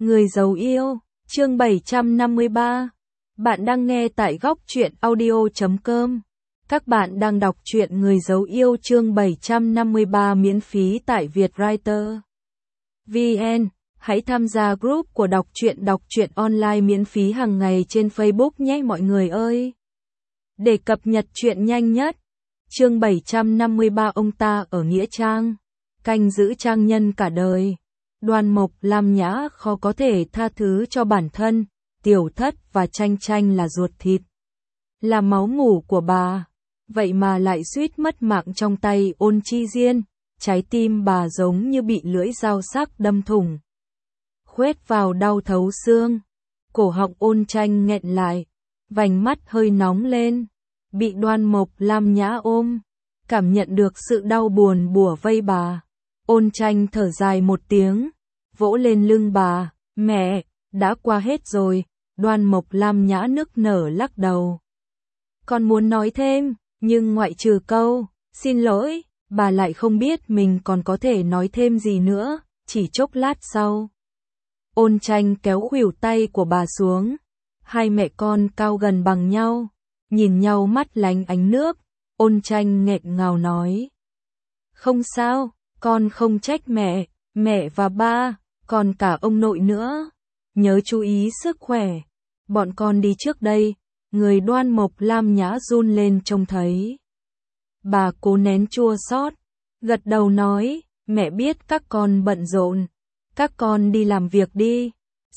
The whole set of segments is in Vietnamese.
Người giấu yêu, chương 753. Bạn đang nghe tại góc truyện audio.com. Các bạn đang đọc truyện Người giấu yêu chương 753 miễn phí tại Vietwriter VN. Hãy tham gia group của đọc truyện online miễn phí hàng ngày trên Facebook nhé mọi người ơi. Để cập nhật truyện nhanh nhất. Chương 753 ông ta ở Nghĩa Trang, canh giữ trang nhân cả đời. Đoan Mộc Lam Nhã khó có thể tha thứ cho bản thân, Tiểu Thất và Tranh Tranh là ruột thịt, là máu mủ của bà, vậy mà lại suýt mất mạng trong tay Ôn Chi Diên, trái tim bà giống như bị lưỡi dao sắc đâm thủng, khuét vào đau thấu xương. Cổ họng Ôn Tranh nghẹn lại, vành mắt hơi nóng lên, bị Đoan Mộc Lam Nhã ôm, cảm nhận được sự đau buồn bủa vây bà. Ôn Tranh thở dài một tiếng, vỗ lên lưng bà, mẹ, đã qua hết rồi. Đoan Mộc Lam Nhã nức nở lắc đầu. Con muốn nói thêm, nhưng ngoại trừ câu, xin lỗi, bà lại không biết mình còn có thể nói thêm gì nữa. Chỉ chốc lát sau, Ôn Tranh kéo khuỷu tay của bà xuống, hai mẹ con cao gần bằng nhau, nhìn nhau mắt lánh ánh nước. Ôn Tranh nghẹn ngào nói, không sao, con không trách mẹ, mẹ và ba, còn cả ông nội nữa. Nhớ chú ý sức khỏe. Bọn con đi trước đây. Người Đoan Mộc Lam Nhã run lên trông thấy. Bà cố nén chua xót, gật đầu nói, mẹ biết các con bận rộn. Các con đi làm việc đi.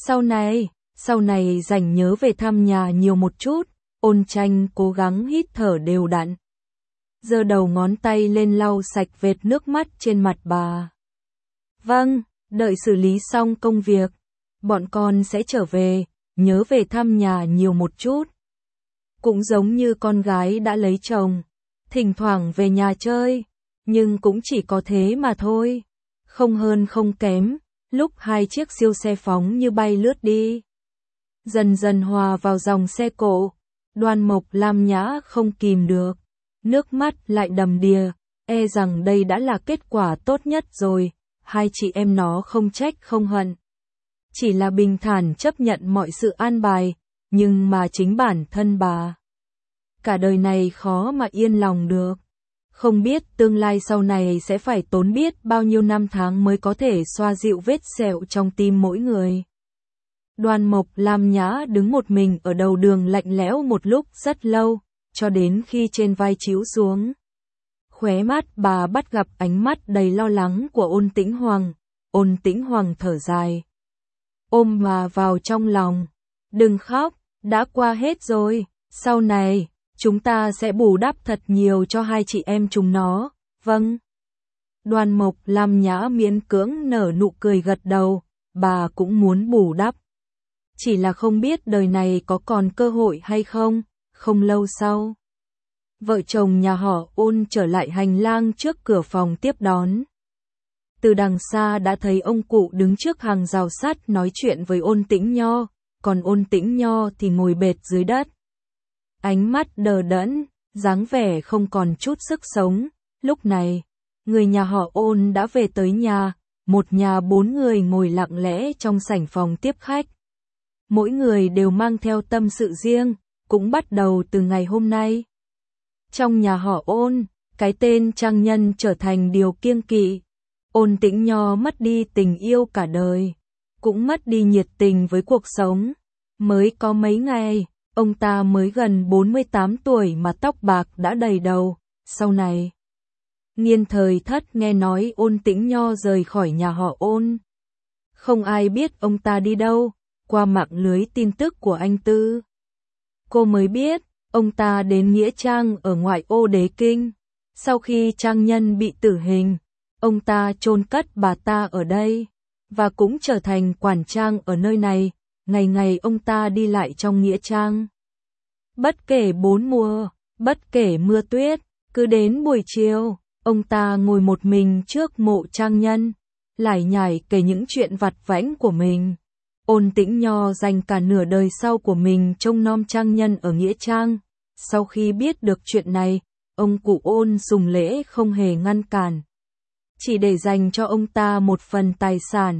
Sau này rảnh nhớ về thăm nhà nhiều một chút. Ôn Tranh cố gắng hít thở đều đặn, giơ đầu ngón tay lên lau sạch vệt nước mắt trên mặt bà. Vâng, đợi xử lý xong công việc, bọn con sẽ trở về, nhớ về thăm nhà nhiều một chút. Cũng giống như con gái đã lấy chồng, thỉnh thoảng về nhà chơi, nhưng cũng chỉ có thế mà thôi, không hơn không kém. Lúc hai chiếc siêu xe phóng như bay lướt đi, dần dần hòa vào dòng xe cộ, Đoan Mộc Lam Nhã không kìm được, nước mắt lại đầm đìa, e rằng đây đã là kết quả tốt nhất rồi. Hai chị em nó không trách không hận, chỉ là bình thản chấp nhận mọi sự an bài, nhưng mà chính bản thân bà, cả đời này khó mà yên lòng được. Không biết tương lai sau này sẽ phải tốn biết bao nhiêu năm tháng mới có thể xoa dịu vết sẹo trong tim mỗi người. Đoan Mộc Lam Nhã đứng một mình ở đầu đường lạnh lẽo một lúc rất lâu, cho đến khi trên vai chiếu xuống. Khóe mắt bà bắt gặp ánh mắt đầy lo lắng của Ôn Tĩnh Hoàng. Ôn Tĩnh Hoàng thở dài, ôm bà vào trong lòng. Đừng khóc, đã qua hết rồi, sau này, chúng ta sẽ bù đắp thật nhiều cho hai chị em chúng nó. Vâng. Đoan Mộc Lam Nhã miễn cưỡng nở nụ cười gật đầu, bà cũng muốn bù đắp. Chỉ là không biết đời này có còn cơ hội hay không. Không lâu sau, vợ chồng nhà họ Ôn trở lại hành lang trước cửa phòng tiếp đón. Từ đằng xa đã thấy ông cụ đứng trước hàng rào sắt nói chuyện với Ôn Tĩnh Nho, còn Ôn Tĩnh Nho thì ngồi bệt dưới đất. Ánh mắt đờ đẫn, dáng vẻ không còn chút sức sống. Lúc này, người nhà họ Ôn đã về tới nhà, một nhà 4 người ngồi lặng lẽ trong sảnh phòng tiếp khách. Mỗi người đều mang theo tâm sự riêng, cũng bắt đầu từ ngày hôm nay. Trong nhà họ Ôn, cái tên trang nhân trở thành điều kiêng kỵ. Ôn Tĩnh Nho mất đi tình yêu cả đời, cũng mất đi nhiệt tình với cuộc sống. Mới có mấy ngày, ông ta mới gần 48 tuổi mà tóc bạc đã đầy đầu. Sau này, Nghiên Thời Thất nghe nói Ôn Tĩnh Nho rời khỏi nhà họ Ôn. Không ai biết ông ta đi đâu, qua mạng lưới tin tức của anh Tư, cô mới biết, ông ta đến Nghĩa Trang ở ngoại ô Đế Kinh. Sau khi trang nhân bị tử hình, ông ta chôn cất bà ta ở đây, và cũng trở thành quản trang ở nơi này. Ngày ngày ông ta đi lại trong Nghĩa Trang. Bất kể bốn mùa, bất kể mưa tuyết, cứ đến buổi chiều, ông ta ngồi một mình trước mộ trang nhân, lải nhải kể những chuyện vặt vãnh của mình. Ôn Tĩnh Nho dành cả nửa đời sau của mình trông nom trang nhân ở Nghĩa Trang. Sau khi biết được chuyện này, ông cụ Ôn sùng lễ không hề ngăn cản, chỉ để dành cho ông ta một phần tài sản.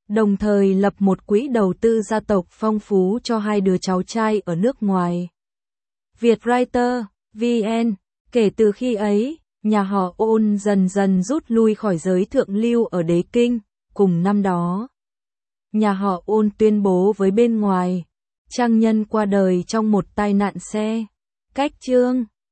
đồng thời lập một quỹ đầu tư gia tộc phong phú cho hai đứa cháu trai ở nước ngoài. Vietwriter, VN, kể từ khi ấy, nhà họ Ôn dần dần rút lui khỏi giới thượng lưu ở Đế Kinh, cùng năm đó. Nhà họ Ôn tuyên bố với bên ngoài, trang nhân qua đời trong một tai nạn xe. Cách chương